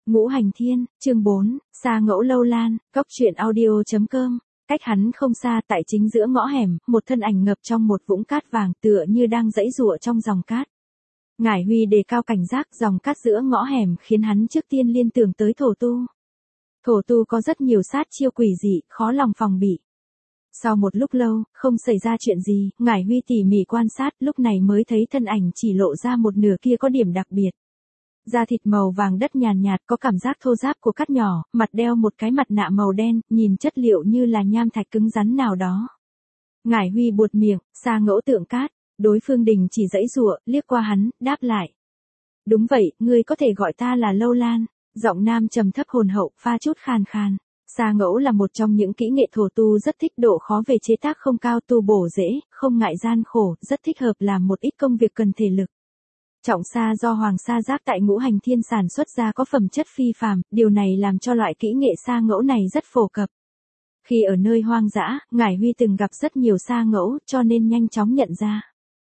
Ngũ Hành Thiên, chương 4, Sa Ngẫu Lâu Lan, Cóc Truyện Audio.com. Cách hắn không xa tại chính giữa ngõ hẻm, một thân ảnh ngập trong một vũng cát vàng tựa như đang giãy giụa trong dòng cát. Ngải Huy đề cao cảnh giác, dòng cát giữa ngõ hẻm khiến hắn trước tiên liên tưởng tới thổ tu. Thổ tu có rất nhiều sát chiêu quỷ dị, khó lòng phòng bị. Sau một lúc lâu, không xảy ra chuyện gì, Ngải Huy tỉ mỉ quan sát, lúc này mới thấy thân ảnh chỉ lộ ra một nửa kia có điểm đặc biệt. Da thịt màu vàng đất nhàn nhạt có cảm giác thô ráp của cát nhỏ, mặt đeo một cái mặt nạ màu đen, nhìn chất liệu như là nham thạch cứng rắn nào đó. Ngải Huy buột miệng, Sa Ngẫu Tượng Cát, đối phương đình chỉ giãy giụa, liếc qua hắn, đáp lại. Đúng vậy, ngươi có thể gọi ta là Lâu Lan, giọng nam trầm thấp hồn hậu, pha chút khàn khàn. Sa Ngẫu là một trong những kỹ nghệ thổ tu rất thích, độ khó về chế tác không cao, tu bổ dễ, không ngại gian khổ, rất thích hợp làm một ít công việc cần thể lực. Trọng sa do Hoàng Sa Giác tại Ngũ Hành Thiên sản xuất ra có phẩm chất phi phàm, điều này làm cho loại kỹ nghệ Sa Ngẫu này rất phổ cập. Khi ở nơi hoang dã, Ngải Huy từng gặp rất nhiều Sa Ngẫu, cho nên nhanh chóng nhận ra.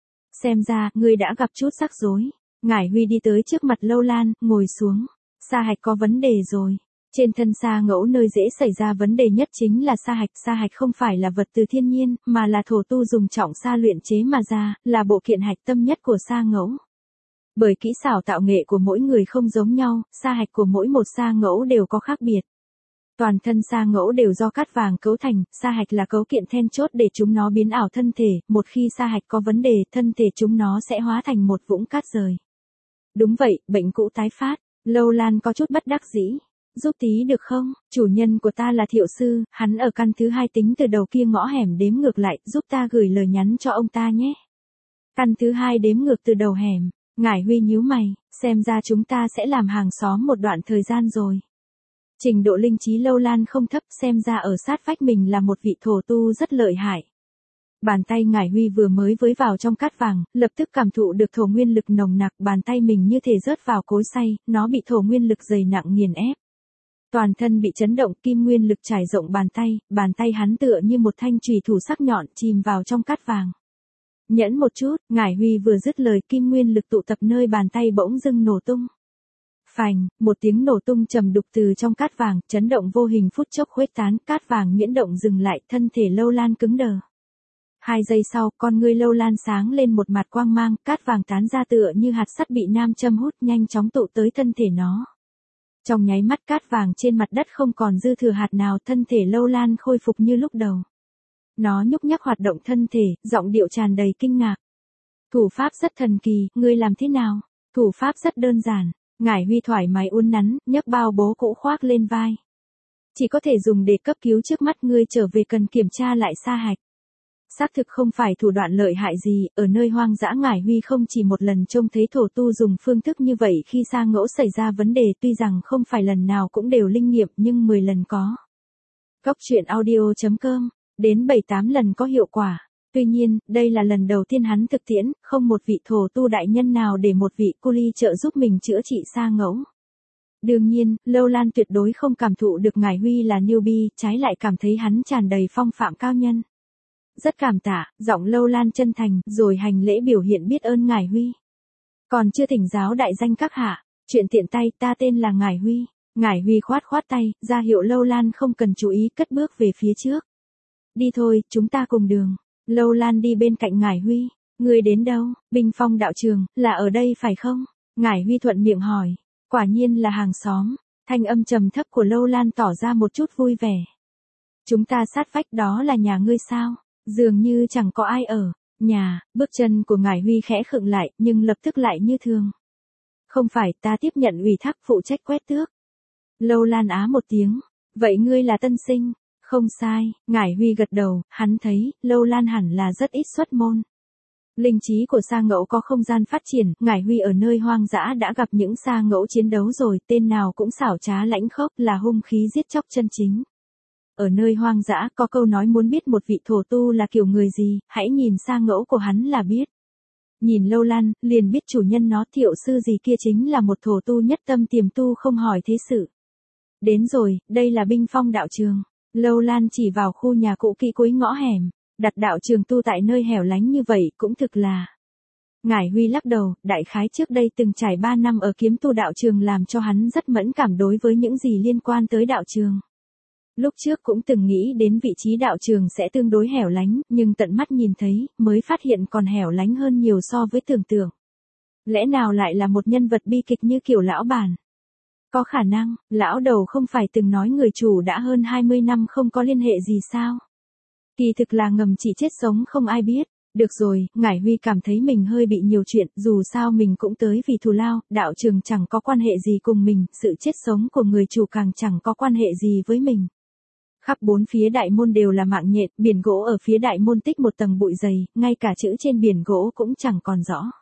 Xem ra, ngươi đã gặp chút rắc rối. Ngải Huy đi tới trước mặt Lâu Lan, ngồi xuống. Sa hạch có vấn đề rồi. Trên thân Sa Ngẫu nơi dễ xảy ra vấn đề nhất chính là sa hạch. Sa hạch không phải là vật từ thiên nhiên, mà là thổ tu dùng trọng sa luyện chế mà ra, là bộ kiện hạch tâm nhất của Sa Ngẫu. Bởi kỹ xảo tạo nghệ của mỗi người không giống nhau, sa hạch của mỗi một Sa Ngẫu đều có khác biệt. Toàn thân Sa Ngẫu đều do cát vàng cấu thành, sa hạch là cấu kiện then chốt để chúng nó biến ảo thân thể, một khi sa hạch có vấn đề, thân thể chúng nó sẽ hóa thành một vũng cát rời. Đúng vậy, bệnh cũ tái phát. Lâu Lan có chút bất đắc dĩ. Giúp tí được không? Chủ nhân của ta là Thiệu Sư, hắn ở căn thứ 2 tính từ đầu kia ngõ hẻm đếm ngược lại, giúp ta gửi lời nhắn cho ông ta nhé. Căn thứ 2 đếm ngược từ đầu hẻm. Ngải Huy nhíu mày, xem ra chúng ta sẽ làm hàng xóm một đoạn thời gian rồi. Trình độ linh trí Lâu Lan không thấp, xem ra ở sát vách mình là một vị thổ tu rất lợi hại. Bàn tay Ngải Huy vừa mới với vào trong cát vàng, lập tức cảm thụ được thổ nguyên lực nồng nặc, bàn tay mình như thể rớt vào cối xay, nó bị thổ nguyên lực dày nặng nghiền ép. Toàn thân bị chấn động, kim nguyên lực trải rộng bàn tay hắn tựa như một thanh chùy thủ sắc nhọn chìm vào trong cát vàng. Nhẫn một chút, Ngải Huy vừa dứt lời, kim nguyên lực tụ tập nơi bàn tay bỗng dưng nổ tung. Phành, một tiếng nổ tung trầm đục từ trong cát vàng, chấn động vô hình phút chốc khuếch tán, cát vàng nhuyễn động dừng lại, thân thể Lâu Lan cứng đờ. 2 giây sau, con ngươi Lâu Lan sáng lên một mặt quang mang, cát vàng tán ra tựa như hạt sắt bị nam châm hút, nhanh chóng tụ tới thân thể nó. Trong nháy mắt cát vàng trên mặt đất không còn dư thừa hạt nào, thân thể Lâu Lan khôi phục như lúc đầu. Nó nhúc nhắc hoạt động thân thể, giọng điệu tràn đầy kinh ngạc. Thủ pháp rất thần kỳ, ngươi làm thế nào? Thủ pháp rất đơn giản. Ngải Huy thoải mái uốn nắn, nhấc bao bố cũ khoác lên vai. Chỉ có thể dùng để cấp cứu, trước mắt ngươi trở về cần kiểm tra lại sa hạch. Xác thực không phải thủ đoạn lợi hại gì, ở nơi hoang dã Ngải Huy không chỉ một lần trông thấy thổ tu dùng phương thức như vậy khi Sa Ngẫu xảy ra vấn đề, tuy rằng không phải lần nào cũng đều linh nghiệm nhưng 10 lần có. Cóc Truyện Audio.com, đến 7-8 lần có hiệu quả. Tuy nhiên, đây là lần đầu tiên hắn thực tiễn, không một vị thổ tu đại nhân nào để một vị cu li trợ giúp mình chữa trị Sa Ngẫu. Đương nhiên, Lâu Lan tuyệt đối không cảm thụ được Ngải Huy là newbie, trái lại cảm thấy hắn tràn đầy phong phạm cao nhân. Rất cảm tạ, giọng Lâu Lan chân thành, rồi hành lễ biểu hiện biết ơn Ngải Huy. Còn chưa thỉnh giáo đại danh các hạ, chuyện tiện tay, ta tên là Ngải Huy. Ngải Huy khoát khoát tay, ra hiệu Lâu Lan không cần chú ý, cất bước về phía trước. Đi thôi, chúng ta cùng đường. Lâu Lan đi bên cạnh Ngải Huy. Người đến đâu? Binh Phong đạo trường, là ở đây phải không? Ngải Huy thuận miệng hỏi. Quả nhiên là hàng xóm. Thanh âm trầm thấp của Lâu Lan tỏ ra một chút vui vẻ. Chúng ta sát vách, đó là nhà ngươi sao? Dường như chẳng có ai ở. Nhà, bước chân của Ngải Huy khẽ khựng lại, nhưng lập tức lại như thường. Không phải, ta tiếp nhận ủy thác phụ trách quét tước. Lâu Lan á một tiếng. Vậy ngươi là tân sinh? Không sai, Ngải Huy gật đầu, hắn thấy, Lâu Lan hẳn là rất ít xuất môn. Linh trí của Sa Ngẫu có không gian phát triển, Ngải Huy ở nơi hoang dã đã gặp những Sa Ngẫu chiến đấu rồi, tên nào cũng xảo trá lãnh khốc, là hung khí giết chóc chân chính. Ở nơi hoang dã có câu nói, muốn biết một vị thổ tu là kiểu người gì, hãy nhìn Sa Ngẫu của hắn là biết. Nhìn Lâu Lan, liền biết chủ nhân nó Thiệu Sư gì kia chính là một thổ tu nhất tâm tiềm tu không hỏi thế sự. Đến rồi, đây là Binh Phong đạo trường. Lâu Lan chỉ vào khu nhà cũ kỹ cuối ngõ hẻm, đặt đạo trường tu tại nơi hẻo lánh như vậy cũng thực là Ngải Huy lắc đầu, đại khái trước đây từng trải 3 năm ở kiếm tu đạo trường làm cho hắn rất mẫn cảm đối với những gì liên quan tới đạo trường. Lúc trước cũng từng nghĩ đến vị trí đạo trường sẽ tương đối hẻo lánh, nhưng tận mắt nhìn thấy, mới phát hiện còn hẻo lánh hơn nhiều so với tưởng tượng. Lẽ nào lại là một nhân vật bi kịch như kiểu lão bản? Có khả năng, lão đầu không phải từng nói người chủ đã hơn 20 năm không có liên hệ gì sao? Kỳ thực là ngầm chỉ chết sống không ai biết. Được rồi, Ngải Huy cảm thấy mình hơi bị nhiều chuyện, dù sao mình cũng tới vì thù lao, đạo trường chẳng có quan hệ gì cùng mình, sự chết sống của người chủ càng chẳng có quan hệ gì với mình. Khắp bốn phía đại môn đều là mạng nhện, biển gỗ ở phía đại môn tích một tầng bụi dày, ngay cả chữ trên biển gỗ cũng chẳng còn rõ.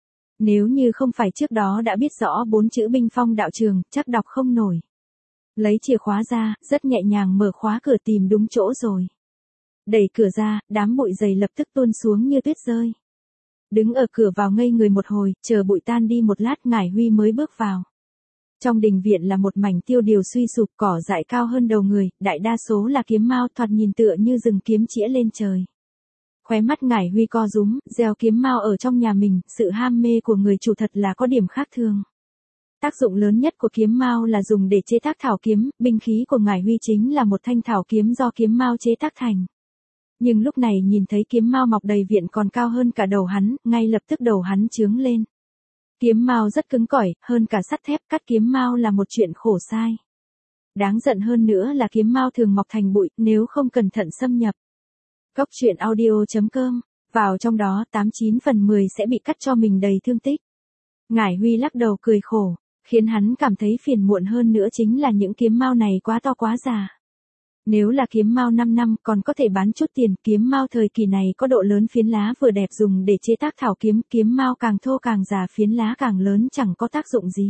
Nếu như không phải trước đó đã biết rõ 4 chữ Binh Phong đạo trường, chắc đọc không nổi. Lấy chìa khóa ra, rất nhẹ nhàng mở khóa cửa tìm đúng chỗ rồi. Đẩy cửa ra, đám bụi dày lập tức tuôn xuống như tuyết rơi. Đứng ở cửa vào ngây người một hồi, chờ bụi tan đi một lát Ngải Huy mới bước vào. Trong đình viện là một mảnh tiêu điều suy sụp, cỏ dại cao hơn đầu người, đại đa số là kiếm mao thoạt nhìn tựa như rừng kiếm chĩa lên trời. Khóe mắt Ngải Huy co rúm, gieo kiếm mao ở trong nhà mình, sự ham mê của người chủ thật là có điểm khác thường. Tác dụng lớn nhất của kiếm mao là dùng để chế tác thảo kiếm, binh khí của Ngải Huy chính là một thanh thảo kiếm do kiếm mao chế tác thành. Nhưng lúc này nhìn thấy kiếm mao mọc đầy viện còn cao hơn cả đầu hắn, ngay lập tức đầu hắn chướng lên. Kiếm mao rất cứng cỏi, hơn cả sắt thép, cắt kiếm mao là một chuyện khổ sai. Đáng giận hơn nữa là kiếm mao thường mọc thành bụi, nếu không cẩn thận xâm nhập. Góc truyện audio.com, vào trong đó 89 phần 10 sẽ bị cắt cho mình đầy thương tích. Ngải Huy lắc đầu cười khổ, khiến hắn cảm thấy phiền muộn hơn nữa chính là những kiếm mao này quá to quá già. Nếu là kiếm mao 5 năm còn có thể bán chút tiền, kiếm mao thời kỳ này có độ lớn phiến lá vừa đẹp dùng để chế tác thảo kiếm, kiếm mao càng thô càng già phiến lá càng lớn chẳng có tác dụng gì.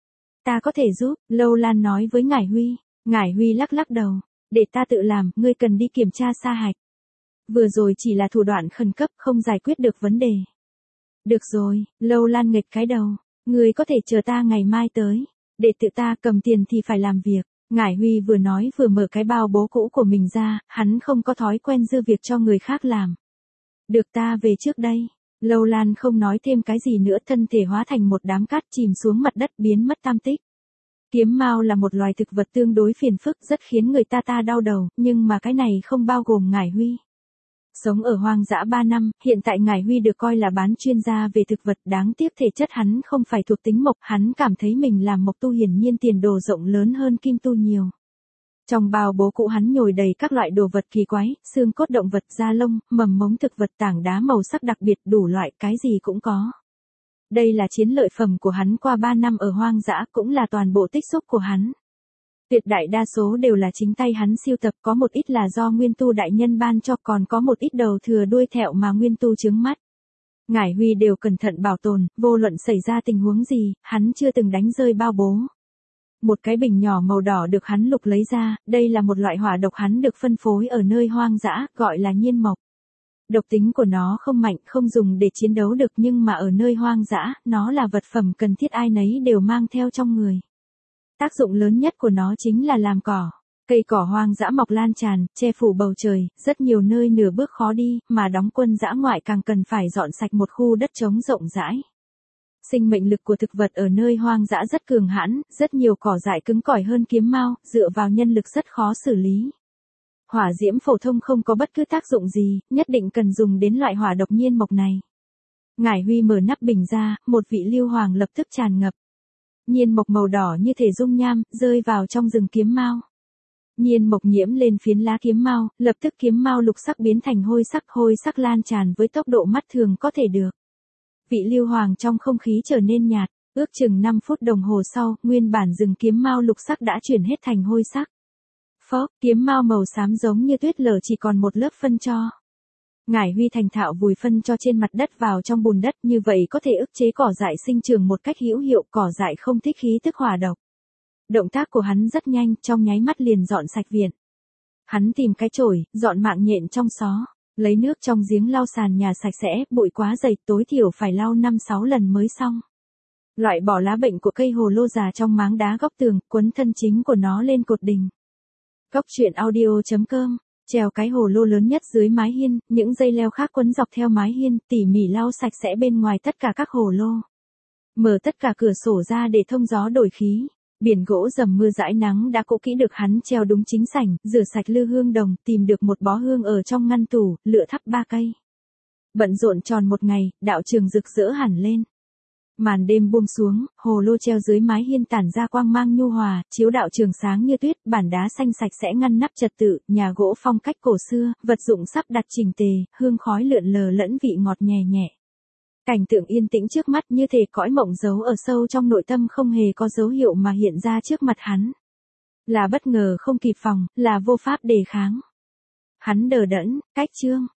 Ta có thể giúp, Lâu Lan nói với Ngải Huy. Ngải Huy lắc lắc đầu, để ta tự làm, ngươi cần đi kiểm tra sa hạch. Vừa rồi chỉ là thủ đoạn khẩn cấp không giải quyết được vấn đề. Được rồi, Lâu Lan nghịch cái đầu, ngươi có thể chờ ta ngày mai tới, để tự ta cầm tiền thì phải làm việc. Ngải Huy vừa nói vừa mở cái bao bố cũ của mình ra, hắn không có thói quen dư việc cho người khác làm. Được ta về trước đây. Lâu Lan không nói thêm cái gì nữa, thân thể hóa thành một đám cát chìm xuống mặt đất biến mất tam tích. Kiếm mao là một loài thực vật tương đối phiền phức rất khiến người ta đau đầu, nhưng mà cái này không bao gồm Ngải Huy. Sống ở hoang dã 3 năm, hiện tại Ngải Huy được coi là bán chuyên gia về thực vật, đáng tiếc thể chất hắn không phải thuộc tính mộc, hắn cảm thấy mình làm mộc tu hiển nhiên tiền đồ rộng lớn hơn kim tu nhiều. Trong bao bố cũ hắn nhồi đầy các loại đồ vật kỳ quái, xương cốt động vật, da lông, mầm mống thực vật, tảng đá màu sắc đặc biệt, đủ loại, cái gì cũng có. Đây là chiến lợi phẩm của hắn qua 3 năm ở hoang dã, cũng là toàn bộ tích xúc của hắn. Tuyệt đại đa số đều là chính tay hắn siêu tập, có một ít là do Nguyên Tu đại nhân ban cho, còn có một ít đầu thừa đuôi thẹo mà Nguyên Tu chướng mắt. Ngải Huy đều cẩn thận bảo tồn, vô luận xảy ra tình huống gì, hắn chưa từng đánh rơi bao bố. Một cái bình nhỏ màu đỏ được hắn lục lấy ra, đây là một loại hỏa độc hắn được phân phối ở nơi hoang dã, gọi là nhiên mộc. Độc tính của nó không mạnh, không dùng để chiến đấu được, nhưng mà ở nơi hoang dã, nó là vật phẩm cần thiết ai nấy đều mang theo trong người. Tác dụng lớn nhất của nó chính là làm cỏ. Cây cỏ hoang dã mọc lan tràn, che phủ bầu trời, rất nhiều nơi nửa bước khó đi, mà đóng quân dã ngoại càng cần phải dọn sạch một khu đất trống rộng rãi. Sinh mệnh lực của thực vật ở nơi hoang dã rất cường hãn, rất nhiều cỏ dại cứng cỏi hơn kiếm mao, dựa vào nhân lực rất khó xử lý. Hỏa diễm phổ thông không có bất cứ tác dụng gì, nhất định cần dùng đến loại hỏa độc nhiên mộc này. Ngải Huy mở nắp bình ra, một vị lưu hoàng lập tức tràn ngập. Nhiên mộc màu đỏ như thể dung nham, rơi vào trong rừng kiếm mao. Nhiên mộc nhiễm lên phiến lá kiếm mao, lập tức kiếm mao lục sắc biến thành hôi sắc lan tràn với tốc độ mắt thường có thể được. Vị lưu hoàng trong không khí trở nên nhạt, ước chừng 5 phút đồng hồ sau, nguyên bản rừng kiếm mao lục sắc đã chuyển hết thành hôi sắc. Phốc, kiếm mao màu xám giống như tuyết lở chỉ còn một lớp phân tro. Ngải Huy thành thạo vùi phân cho trên mặt đất vào trong bùn đất, như vậy có thể ức chế cỏ dại sinh trưởng một cách hữu hiệu, cỏ dại không thích khí tức hỏa độc. Động tác của hắn rất nhanh, trong nháy mắt liền dọn sạch viện. Hắn tìm cái chổi, dọn mạng nhện trong xó, lấy nước trong giếng lau sàn nhà sạch sẽ, bụi quá dày, tối thiểu phải lau 5-6 lần mới xong. Loại bỏ lá bệnh của cây hồ lô già trong máng đá góc tường, quấn thân chính của nó lên cột đình. Góc truyện audio.com Treo cái hồ lô lớn nhất dưới mái hiên, những dây leo khác quấn dọc theo mái hiên, tỉ mỉ lau sạch sẽ bên ngoài tất cả các hồ lô. Mở tất cả cửa sổ ra để thông gió đổi khí. Biển gỗ dầm mưa dãi nắng đã cũ kỹ được hắn treo đúng chính sảnh, rửa sạch lư hương đồng, tìm được một bó hương ở trong ngăn tủ, lựa thắp 3 cây. Bận rộn tròn một ngày, đạo trường rực rỡ hẳn lên. Màn đêm buông xuống, hồ lô treo dưới mái hiên tản ra quang mang nhu hòa, chiếu đạo trường sáng như tuyết, bản đá xanh sạch sẽ ngăn nắp trật tự, nhà gỗ phong cách cổ xưa, vật dụng sắp đặt chỉnh tề, hương khói lượn lờ lẫn vị ngọt nhẹ nhẹ. Cảnh tượng yên tĩnh trước mắt như thể cõi mộng giấu ở sâu trong nội tâm không hề có dấu hiệu mà hiện ra trước mặt hắn. Là bất ngờ không kịp phòng, là vô pháp đề kháng. Hắn đờ đẫn, cách chương.